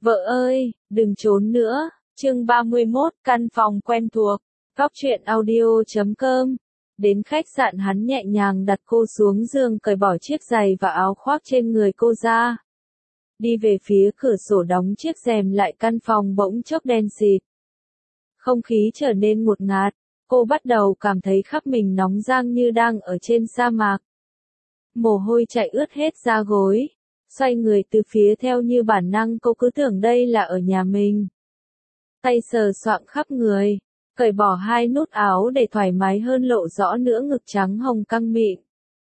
Vợ ơi, đừng trốn nữa. Chương 31, căn phòng quen thuộc. Góc truyện audio.com. Đến khách sạn hắn nhẹ nhàng đặt cô xuống giường, cởi bỏ chiếc giày và áo khoác trên người cô ra. Đi về phía cửa sổ, đóng chiếc rèm lại, căn phòng bỗng chốc đen xịt. Không khí trở nên ngột ngạt, cô bắt đầu cảm thấy khắp mình nóng rang như đang ở trên sa mạc. Mồ hôi chảy ướt hết da gối. Xoay người từ phía theo như bản năng, cô cứ tưởng đây là ở nhà mình. Tay sờ soạng khắp người, cởi bỏ hai nút áo để thoải mái hơn, lộ rõ nửa ngực trắng hồng căng mịn.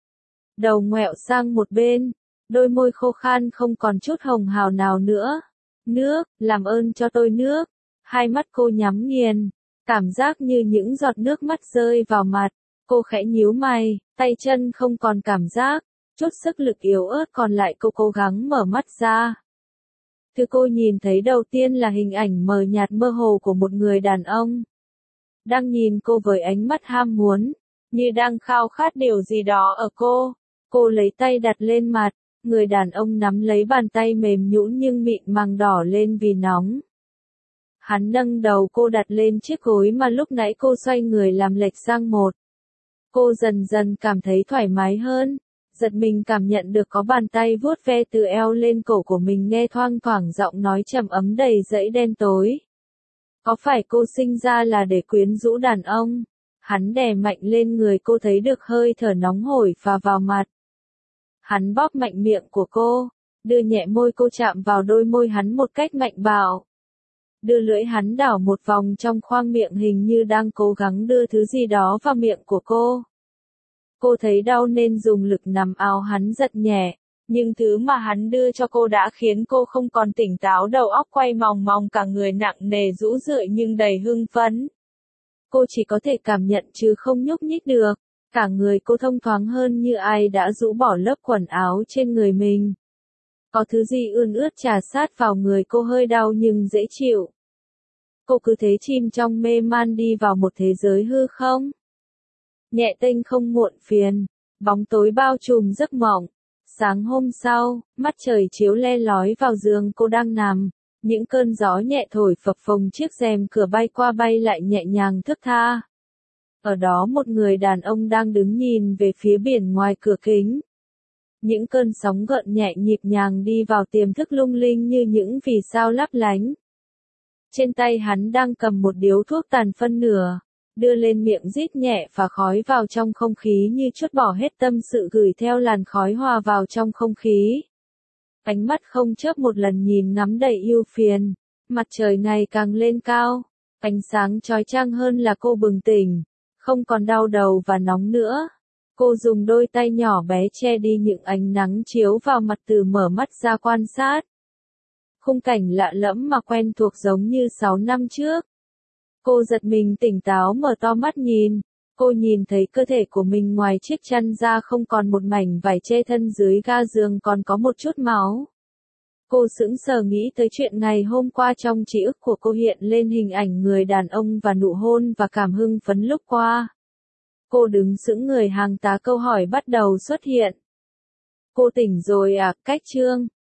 Đầu ngoẹo sang một bên, đôi môi khô khan không còn chút hồng hào nào nữa. Nước, làm ơn cho tôi nước. Hai mắt cô nhắm nghiền, cảm giác như những giọt nước mắt rơi vào mặt. Cô khẽ nhíu mày, tay chân không còn cảm giác. Chút sức lực yếu ớt còn lại, cô cố gắng mở mắt ra. Thứ cô nhìn thấy đầu tiên là hình ảnh mờ nhạt mơ hồ của một người đàn ông. Đang nhìn cô với ánh mắt ham muốn, như đang khao khát điều gì đó ở cô. Cô lấy tay đặt lên mặt, người đàn ông nắm lấy bàn tay mềm nhũn nhưng mịn màng đỏ lên vì nóng. Hắn nâng đầu cô đặt lên chiếc gối mà lúc nãy cô xoay người làm lệch sang một. Cô dần dần cảm thấy thoải mái hơn. Giật mình cảm nhận được có bàn tay vuốt ve từ eo lên cổ của mình, nghe thoang thoảng giọng nói trầm ấm đầy dẫy đen tối. Có phải cô sinh ra là để quyến rũ đàn ông? Hắn đè mạnh lên người cô, thấy được hơi thở nóng hổi phả vào mặt. Hắn bóp mạnh miệng của cô, đưa nhẹ môi cô chạm vào đôi môi hắn một cách mạnh bạo. Đưa lưỡi hắn đảo một vòng trong khoang miệng, hình như đang cố gắng đưa thứ gì đó vào miệng của cô. Cô thấy đau nên dùng lực nắm áo hắn giật nhẹ, nhưng thứ mà hắn đưa cho cô đã khiến cô không còn tỉnh táo, đầu óc quay mòng mòng, cả người nặng nề rũ rượi nhưng đầy hưng phấn. Cô chỉ có thể cảm nhận chứ không nhúc nhích được, cả người cô thông thoáng hơn như ai đã rũ bỏ lớp quần áo trên người mình. Có thứ gì ươn ướt trà sát vào người cô, hơi đau nhưng dễ chịu. Cô cứ thế chìm trong mê man, đi vào một thế giới hư không. Nhẹ tênh không muộn phiền, bóng tối bao trùm giấc mộng. Sáng hôm sau, mắt trời chiếu le lói vào giường cô đang nằm, những cơn gió nhẹ thổi phập phồng chiếc rèm cửa, bay qua bay lại nhẹ nhàng thướt tha. Ở đó một người đàn ông đang đứng nhìn về phía biển ngoài cửa kính. Những cơn sóng gợn nhẹ nhịp nhàng đi vào tiềm thức, lung linh như những vì sao lấp lánh. Trên tay hắn đang cầm một điếu thuốc tàn phân nửa, đưa lên miệng rít nhẹ, và khói vào trong không khí như trút bỏ hết tâm sự, gửi theo làn khói hòa vào trong không khí. Ánh mắt không chớp một lần nhìn ngắm đầy ưu phiền. Mặt trời ngày càng lên cao, ánh sáng chói chang hơn là cô bừng tỉnh, không còn đau đầu và nóng nữa. Cô dùng đôi tay nhỏ bé che đi những ánh nắng chiếu vào mặt, từ mở mắt ra quan sát. Khung cảnh lạ lẫm mà quen thuộc, giống như 6 năm trước. Cô giật mình tỉnh táo, mở to mắt nhìn. Cô nhìn thấy cơ thể của mình, ngoài chiếc chăn ra không còn một mảnh vải che, thân dưới ga giường còn có một chút máu. Cô sững sờ nghĩ tới chuyện ngày hôm qua, trong trí ức của cô hiện lên hình ảnh người đàn ông và nụ hôn và cảm hưng phấn lúc qua. Cô đứng sững người, hàng tá câu hỏi bắt đầu xuất hiện. Cô tỉnh rồi à? Cách chương